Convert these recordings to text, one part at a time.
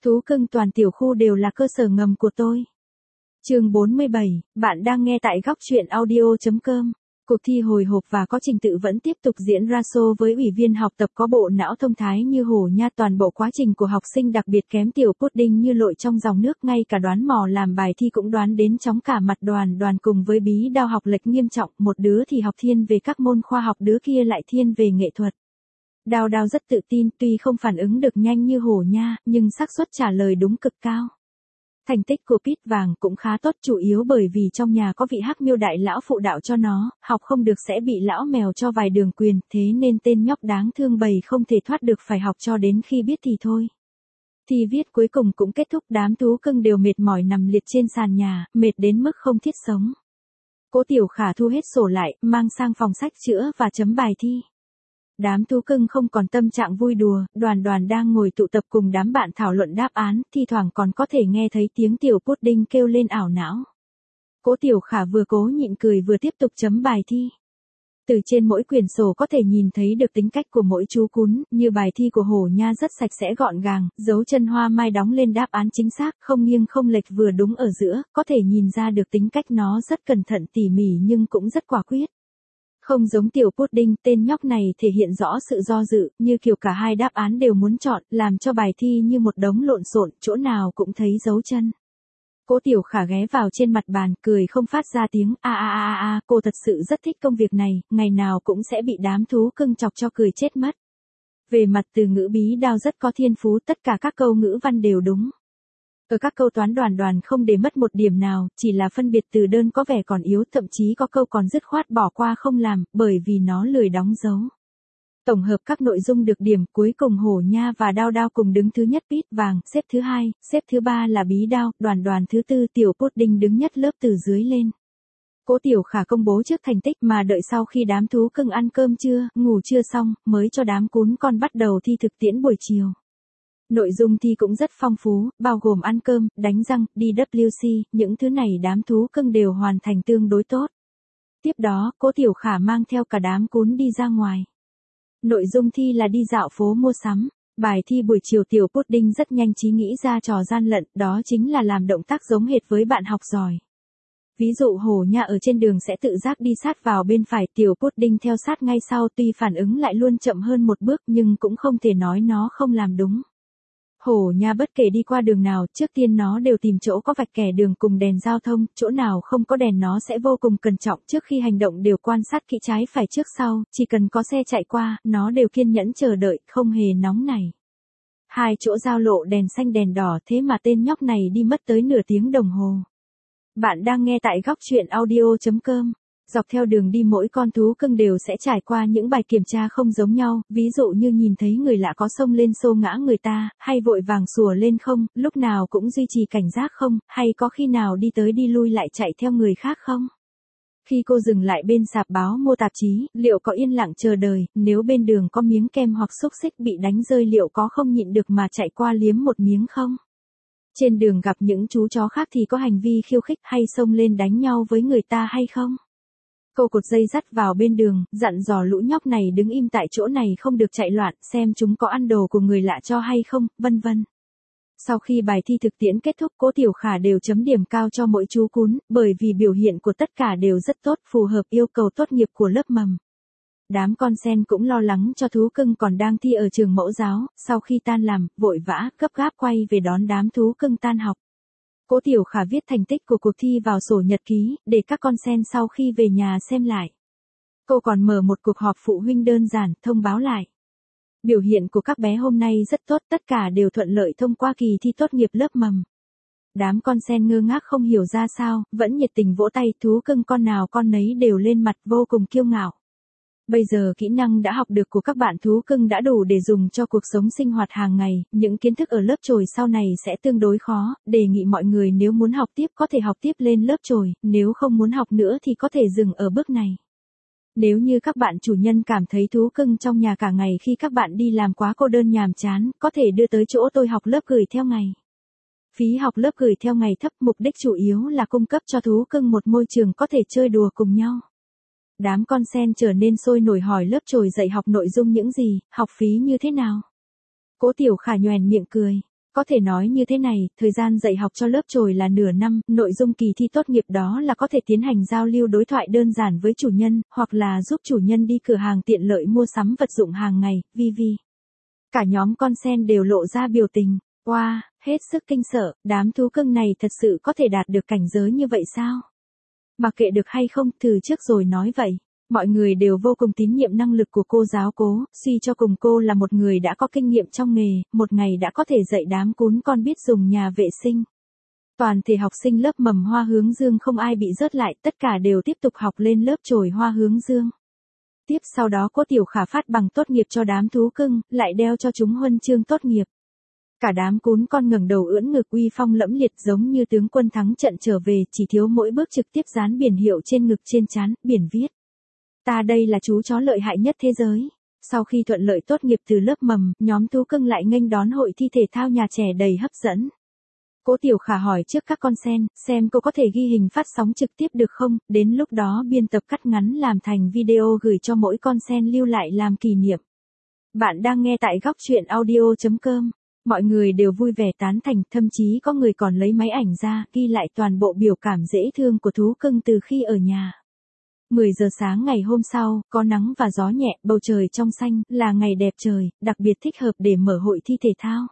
Thú cưng toàn tiểu khu đều là cơ sở ngầm của tôi. Chương 47, bạn đang nghe tại góc truyện audio.com. Cuộc thi hồi hộp và có trình tự vẫn tiếp tục diễn ra show với ủy viên học tập có bộ não thông thái như hổ nha, toàn bộ quá trình của học sinh đặc biệt kém tiểu pudding như lội trong dòng nước, ngay cả đoán mò làm bài thi cũng đoán đến chóng cả mặt. Đoàn cùng với bí đao học lệch nghiêm trọng, một đứa thì học thiên về các môn khoa học, đứa kia lại thiên về nghệ thuật. Đao rất tự tin, tuy không phản ứng được nhanh như hổ nha, nhưng xác suất trả lời đúng cực cao. Thành tích của Pít vàng cũng khá tốt, chủ yếu bởi vì trong nhà có vị hắc miêu đại lão phụ đạo cho nó, học không được sẽ bị lão mèo cho vài đường quyền, thế nên tên nhóc đáng thương bầy không thể thoát được, phải học cho đến khi biết thì thôi. Thi viết cuối cùng cũng kết thúc, đám thú cưng đều mệt mỏi nằm liệt trên sàn nhà, mệt đến mức không thiết sống. Cố Tiểu Khả thu hết sổ lại, mang sang phòng sách chữa và chấm bài thi. Đám thú cưng không còn tâm trạng vui đùa, đoàn đang ngồi tụ tập cùng đám bạn thảo luận đáp án, thi thoảng còn có thể nghe thấy tiếng tiểu pudding kêu lên ảo não. Cố Tiểu Khả vừa cố nhịn cười vừa tiếp tục chấm bài thi. Từ trên mỗi quyển sổ có thể nhìn thấy được tính cách của mỗi chú cún, như bài thi của hổ nha rất sạch sẽ gọn gàng, dấu chân hoa mai đóng lên đáp án chính xác, không nghiêng không lệch, vừa đúng ở giữa, có thể nhìn ra được tính cách nó rất cẩn thận tỉ mỉ nhưng cũng rất quả quyết. Không giống tiểu pudding, tên nhóc này thể hiện rõ sự do dự, như kiểu cả hai đáp án đều muốn chọn, làm cho bài thi như một đống lộn xộn, chỗ nào cũng thấy dấu chân. Cố Tiểu Khả ghé vào trên mặt bàn, cười không phát ra tiếng, cô thật sự rất thích công việc này, ngày nào cũng sẽ bị đám thú cưng chọc cho cười chết mất. Về mặt từ ngữ, bí đao rất có thiên phú, tất cả các câu ngữ văn đều đúng. Ở các câu toán đoàn không để mất một điểm nào, chỉ là phân biệt từ đơn có vẻ còn yếu, thậm chí có câu còn dứt khoát bỏ qua không làm, bởi vì nó lười đóng dấu. Tổng hợp các nội dung được điểm, cuối cùng hổ nha và đao cùng đứng thứ nhất, Pít vàng xếp thứ hai, xếp thứ ba là bí đao, đoàn thứ tư, tiểu pudding đứng nhất lớp từ dưới lên. Cố Tiểu Khả công bố trước thành tích, mà đợi sau khi đám thú cưng ăn cơm trưa, ngủ trưa xong, mới cho đám cún con bắt đầu thi thực tiễn buổi chiều. Nội dung thi cũng rất phong phú, bao gồm ăn cơm, đánh răng, DWC, những thứ này đám thú cưng đều hoàn thành tương đối tốt. Tiếp đó, Cố Tiểu Khả mang theo cả đám cún đi ra ngoài. Nội dung thi là đi dạo phố mua sắm. Bài thi buổi chiều tiểu pudding rất nhanh trí nghĩ ra trò gian lận, đó chính là làm động tác giống hệt với bạn học giỏi. Ví dụ hổ nha ở trên đường sẽ tự giác đi sát vào bên phải, tiểu pudding theo sát ngay sau, tuy phản ứng lại luôn chậm hơn một bước nhưng cũng không thể nói nó không làm đúng. Hổ nha bất kể đi qua đường nào, trước tiên nó đều tìm chỗ có vạch kẻ đường cùng đèn giao thông, chỗ nào không có đèn nó sẽ vô cùng cẩn trọng, trước khi hành động đều quan sát kỹ trái phải trước sau, chỉ cần có xe chạy qua, nó đều kiên nhẫn chờ đợi, không hề nóng nảy. Hai chỗ giao lộ đèn xanh đèn đỏ, thế mà tên nhóc này đi mất tới nửa tiếng đồng hồ. Bạn đang nghe tại góc truyện audio.com. Dọc theo đường đi mỗi con thú cưng đều sẽ trải qua những bài kiểm tra không giống nhau, ví dụ như nhìn thấy người lạ có xông lên xô ngã người ta, hay vội vàng sủa lên không, lúc nào cũng duy trì cảnh giác không, hay có khi nào đi tới đi lui lại chạy theo người khác không. Khi cô dừng lại bên sạp báo mua tạp chí, liệu có yên lặng chờ đợi, nếu bên đường có miếng kem hoặc xúc xích bị đánh rơi liệu có không nhịn được mà chạy qua liếm một miếng không. Trên đường gặp những chú chó khác thì có hành vi khiêu khích hay xông lên đánh nhau với người ta hay không. Câu cột dây dắt vào bên đường, dặn dò lũ nhóc này đứng im tại chỗ này không được chạy loạn, xem chúng có ăn đồ của người lạ cho hay không, vân vân. Sau khi bài thi thực tiễn kết thúc, Cố Tiểu Khả đều chấm điểm cao cho mỗi chú cún, bởi vì biểu hiện của tất cả đều rất tốt, phù hợp yêu cầu tốt nghiệp của lớp mầm. Đám con sen cũng lo lắng cho thú cưng còn đang thi ở trường mẫu giáo, sau khi tan làm, vội vã, gấp gáp quay về đón đám thú cưng tan học. Cố Tiểu Khả viết thành tích của cuộc thi vào sổ nhật ký, để các con sen sau khi về nhà xem lại. Cô còn mở một cuộc họp phụ huynh đơn giản, thông báo lại. Biểu hiện của các bé hôm nay rất tốt, tất cả đều thuận lợi thông qua kỳ thi tốt nghiệp lớp mầm. Đám con sen ngơ ngác không hiểu ra sao, vẫn nhiệt tình vỗ tay, thú cưng con nào con nấy đều lên mặt vô cùng kiêu ngạo. Bây giờ kỹ năng đã học được của các bạn thú cưng đã đủ để dùng cho cuộc sống sinh hoạt hàng ngày, những kiến thức ở lớp chồi sau này sẽ tương đối khó, đề nghị mọi người nếu muốn học tiếp có thể học tiếp lên lớp chồi, nếu không muốn học nữa thì có thể dừng ở bước này. Nếu như các bạn chủ nhân cảm thấy thú cưng trong nhà cả ngày khi các bạn đi làm quá cô đơn nhàm chán, có thể đưa tới chỗ tôi học lớp gửi theo ngày. Phí học lớp gửi theo ngày thấp, mục đích chủ yếu là cung cấp cho thú cưng một môi trường có thể chơi đùa cùng nhau. Đám con sen trở nên sôi nổi hỏi lớp chồi dạy học nội dung những gì, học phí như thế nào. Cố Tiểu Khả nhoẻn miệng cười. Có thể nói như thế này, thời gian dạy học cho lớp chồi là nửa năm, nội dung kỳ thi tốt nghiệp đó là có thể tiến hành giao lưu đối thoại đơn giản với chủ nhân, hoặc là giúp chủ nhân đi cửa hàng tiện lợi mua sắm vật dụng hàng ngày, v.v. Cả nhóm con sen đều lộ ra biểu tình. Wow, hết sức kinh sợ, đám thú cưng này thật sự có thể đạt được cảnh giới như vậy sao? Mặc kệ được hay không, thử trước rồi nói vậy. Mọi người đều vô cùng tín nhiệm năng lực của cô giáo Cố, suy cho cùng cô là một người đã có kinh nghiệm trong nghề, một ngày đã có thể dạy đám cún con biết dùng nhà vệ sinh. Toàn thể học sinh lớp mầm Hoa Hướng Dương không ai bị rớt lại, tất cả đều tiếp tục học lên lớp chồi Hoa Hướng Dương. Tiếp sau đó Cố Tiểu Khả phát bằng tốt nghiệp cho đám thú cưng, lại đeo cho chúng huân chương tốt nghiệp. Cả đám cún con ngẩng đầu ưỡn ngực uy phong lẫm liệt giống như tướng quân thắng trận trở về, chỉ thiếu mỗi bước trực tiếp dán biển hiệu trên ngực trên trán, biển viết. Ta đây là chú chó lợi hại nhất thế giới. Sau khi thuận lợi tốt nghiệp từ lớp mầm, nhóm thú cưng lại nghênh đón hội thi thể thao nhà trẻ đầy hấp dẫn. Cố Tiểu Khả hỏi trước các con sen, xem cô có thể ghi hình phát sóng trực tiếp được không, đến lúc đó biên tập cắt ngắn làm thành video gửi cho mỗi con sen lưu lại làm kỷ niệm. Bạn đang nghe tại góc truyện audio.com. Mọi người đều vui vẻ tán thành, thậm chí có người còn lấy máy ảnh ra, ghi lại toàn bộ biểu cảm dễ thương của thú cưng từ khi ở nhà. 10 giờ sáng ngày hôm sau, có nắng và gió nhẹ, bầu trời trong xanh, là ngày đẹp trời, đặc biệt thích hợp để mở hội thi thể thao.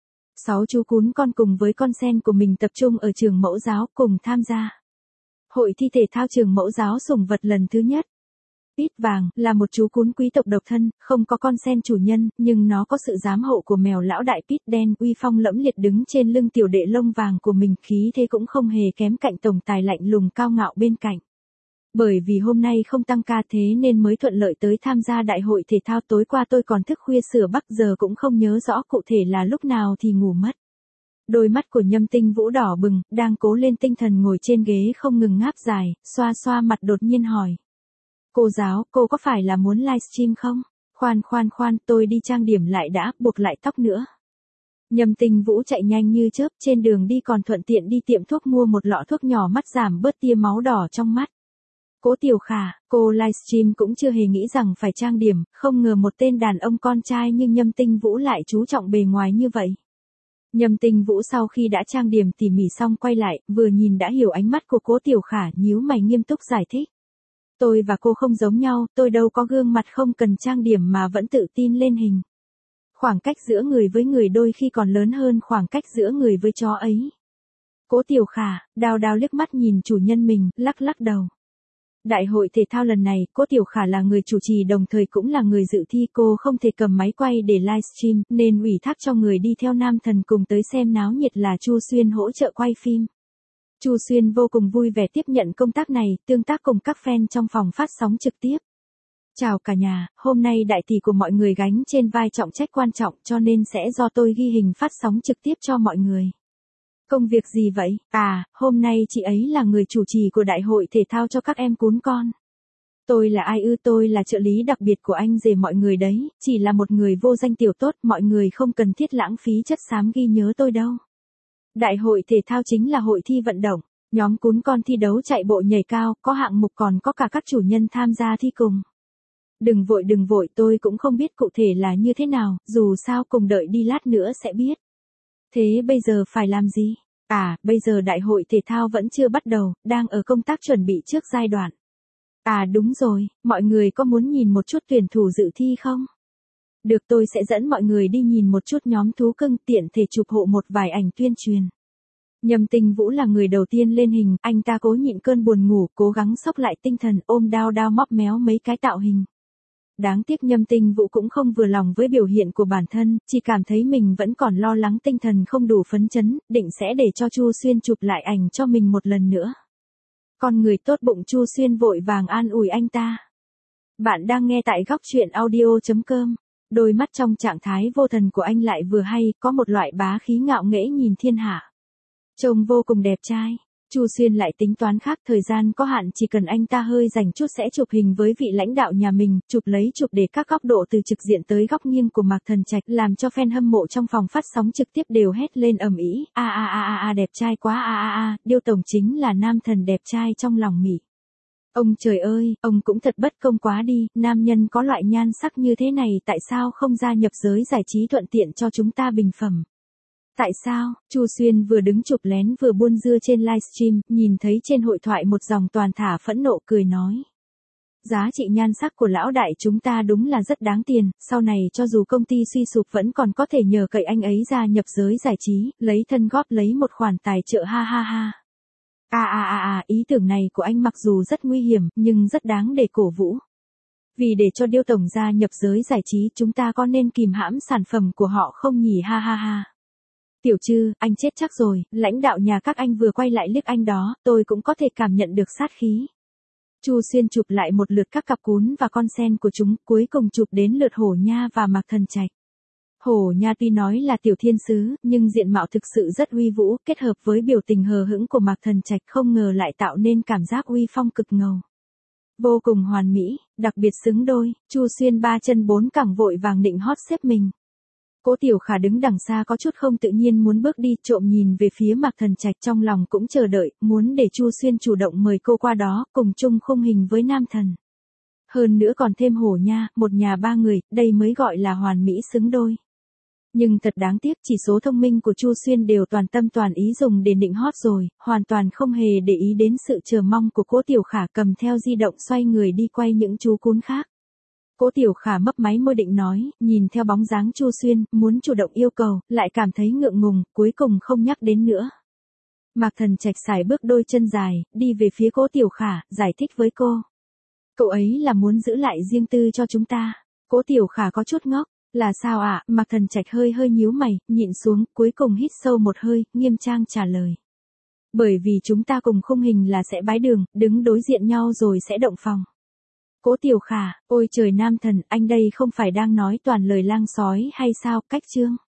6 chú cún con cùng với con sen của mình tập trung ở trường mẫu giáo cùng tham gia. Hội thi thể thao trường mẫu giáo sủng vật lần thứ nhất. Pít vàng, là một chú cún quý tộc độc thân, không có con sen chủ nhân, nhưng nó có sự giám hộ của mèo lão đại Pít đen uy phong lẫm liệt đứng trên lưng tiểu đệ lông vàng của mình, khí thế cũng không hề kém cạnh tổng tài lạnh lùng cao ngạo bên cạnh. Bởi vì hôm nay không tăng ca thế nên mới thuận lợi tới tham gia đại hội thể thao, tối qua tôi còn thức khuya sửa bắc giờ cũng không nhớ rõ cụ thể là lúc nào thì ngủ mất. Đôi mắt của Nhâm Tinh Vũ đỏ bừng, đang cố lên tinh thần ngồi trên ghế không ngừng ngáp dài, xoa xoa mặt đột nhiên hỏi. Cô giáo, cô có phải là muốn livestream không? Khoan, tôi đi trang điểm lại đã, buộc lại tóc nữa. Nhâm Tinh Vũ chạy nhanh như chớp, trên đường đi còn thuận tiện đi tiệm thuốc mua một lọ thuốc nhỏ mắt giảm bớt tia máu đỏ trong mắt. Cố Tiểu Khả, cô livestream cũng chưa hề nghĩ rằng phải trang điểm, không ngờ một tên đàn ông con trai như Nhâm Tinh Vũ lại chú trọng bề ngoài như vậy. Nhâm Tinh Vũ sau khi đã trang điểm tỉ mỉ xong quay lại, vừa nhìn đã hiểu ánh mắt của Cố Tiểu Khả, nhíu mày nghiêm túc giải thích. Tôi và cô không giống nhau, tôi đâu có gương mặt không cần trang điểm mà vẫn tự tin lên hình. Khoảng cách giữa người với người đôi khi còn lớn hơn khoảng cách giữa người với chó ấy. Cố Tiểu Khả, đào liếc mắt nhìn chủ nhân mình, lắc đầu. Đại hội thể thao lần này, Cố Tiểu Khả là người chủ trì đồng thời cũng là người dự thi, cô không thể cầm máy quay để livestream, nên ủy thác cho người đi theo nam thần cùng tới xem náo nhiệt là Chu Xuyên hỗ trợ quay phim. Chu Xuyên vô cùng vui vẻ tiếp nhận công tác này, tương tác cùng các fan trong phòng phát sóng trực tiếp. Chào cả nhà, hôm nay đại tỷ của mọi người gánh trên vai trọng trách quan trọng cho nên sẽ do tôi ghi hình phát sóng trực tiếp cho mọi người. Công việc gì vậy? À, hôm nay chị ấy là người chủ trì của đại hội thể thao cho các em cún con. Tôi là ai ư? Tôi là trợ lý đặc biệt của anh rể mọi người đấy, chỉ là một người vô danh tiểu tốt, mọi người không cần thiết lãng phí chất xám ghi nhớ tôi đâu. Đại hội thể thao chính là hội thi vận động, nhóm cún con thi đấu chạy bộ nhảy cao, có hạng mục còn có cả các chủ nhân tham gia thi cùng. Đừng vội, tôi cũng không biết cụ thể là như thế nào, dù sao cùng đợi đi lát nữa sẽ biết. Thế bây giờ phải làm gì? À, bây giờ đại hội thể thao vẫn chưa bắt đầu, đang ở công tác chuẩn bị trước giai đoạn. À đúng rồi, mọi người có muốn nhìn một chút tuyển thủ dự thi không? Được, tôi sẽ dẫn mọi người đi nhìn một chút nhóm thú cưng, tiện thể chụp hộ một vài ảnh tuyên truyền. Nhâm Tinh Vũ là người đầu tiên lên hình, anh ta cố nhịn cơn buồn ngủ, cố gắng xốc lại tinh thần, ôm đao móp méo mấy cái tạo hình. Đáng tiếc Nhâm Tinh Vũ cũng không vừa lòng với biểu hiện của bản thân, chỉ cảm thấy mình vẫn còn lo lắng, tinh thần không đủ phấn chấn, định sẽ để cho Chu Xuyên chụp lại ảnh cho mình một lần nữa. Con người tốt bụng Chu Xuyên vội vàng an ủi anh ta. Bạn đang nghe tại góc truyện audio.com. Đôi mắt trong trạng thái vô thần của anh lại vừa hay, có một loại bá khí ngạo nghễ nhìn thiên hạ. Trông vô cùng đẹp trai. Chu Xuyên lại tính toán khác, thời gian có hạn, chỉ cần anh ta hơi rảnh chút sẽ chụp hình với vị lãnh đạo nhà mình, chụp để các góc độ từ trực diện tới góc nghiêng của Mạc Thần Trạch, làm cho fan hâm mộ trong phòng phát sóng trực tiếp đều hét lên ầm ĩ, đẹp trai quá, Điêu tổng chính là nam thần đẹp trai trong lòng Mỹ. Ông trời ơi, ông cũng thật bất công quá đi, nam nhân có loại nhan sắc như thế này tại sao không gia nhập giới giải trí thuận tiện cho chúng ta bình phẩm. Tại sao? Chu Xuyên vừa đứng chụp lén vừa buôn dưa trên livestream, nhìn thấy trên hội thoại một dòng toàn thả phẫn nộ cười nói. Giá trị nhan sắc của lão đại chúng ta đúng là rất đáng tiền, sau này cho dù công ty suy sụp vẫn còn có thể nhờ cậy anh ấy gia nhập giới giải trí, lấy thân góp lấy một khoản tài trợ ha ha ha. Ý tưởng này của anh mặc dù rất nguy hiểm, nhưng rất đáng để cổ vũ. Vì để cho Điêu tổng gia nhập giới giải trí chúng ta có nên kìm hãm sản phẩm của họ không nhỉ ha ha ha. Tiểu Trư, anh chết chắc rồi, lãnh đạo nhà các anh vừa quay lại liếc anh đó, tôi cũng có thể cảm nhận được sát khí. Chu Xuyên chụp lại một lượt các cặp cún và con sen của chúng, cuối cùng chụp đến lượt Hổ Nha và Mạc Thần Trạch. Hổ Nha tuy nói là tiểu thiên sứ, nhưng diện mạo thực sự rất uy vũ, kết hợp với biểu tình hờ hững của Mạc Thần Trạch không ngờ lại tạo nên cảm giác uy phong cực ngầu. Vô cùng hoàn mỹ, đặc biệt xứng đôi, Chu Xuyên 3 chân 4 cẳng vội vàng định hót xếp mình. Cố Tiểu Khả đứng đằng xa có chút không tự nhiên muốn bước đi, trộm nhìn về phía Mạc Thần Trạch trong lòng cũng chờ đợi, muốn để Chu Xuyên chủ động mời cô qua đó, cùng chung khung hình với nam thần. Hơn nữa còn thêm Hổ Nha, một nhà 3 người, đây mới gọi là hoàn mỹ xứng đôi. Nhưng thật đáng tiếc chỉ số thông minh của Chu Xuyên đều toàn tâm toàn ý dùng để định hót rồi, hoàn toàn không hề để ý đến sự chờ mong của Cố Tiểu Khả cầm theo di động xoay người đi quay những chú cún khác. Cố Tiểu Khả mấp máy môi định nói, nhìn theo bóng dáng Chu Xuyên, muốn chủ động yêu cầu, lại cảm thấy ngượng ngùng, cuối cùng không nhắc đến nữa. Mạc Thần Trạch sải bước đôi chân dài, đi về phía Cố Tiểu Khả, giải thích với cô. Cậu ấy là muốn giữ lại riêng tư cho chúng ta. Cố Tiểu Khả có chút ngốc, là sao ạ? Mạc Thần Trạch hơi nhíu mày, nhịn xuống, cuối cùng hít sâu một hơi, nghiêm trang trả lời. Bởi vì chúng ta cùng khung hình là sẽ bái đường, đứng đối diện nhau rồi sẽ động phòng. Cố Tiểu Khả, ôi trời nam thần, anh đây không phải đang nói toàn lời lang sói hay sao, cách chương.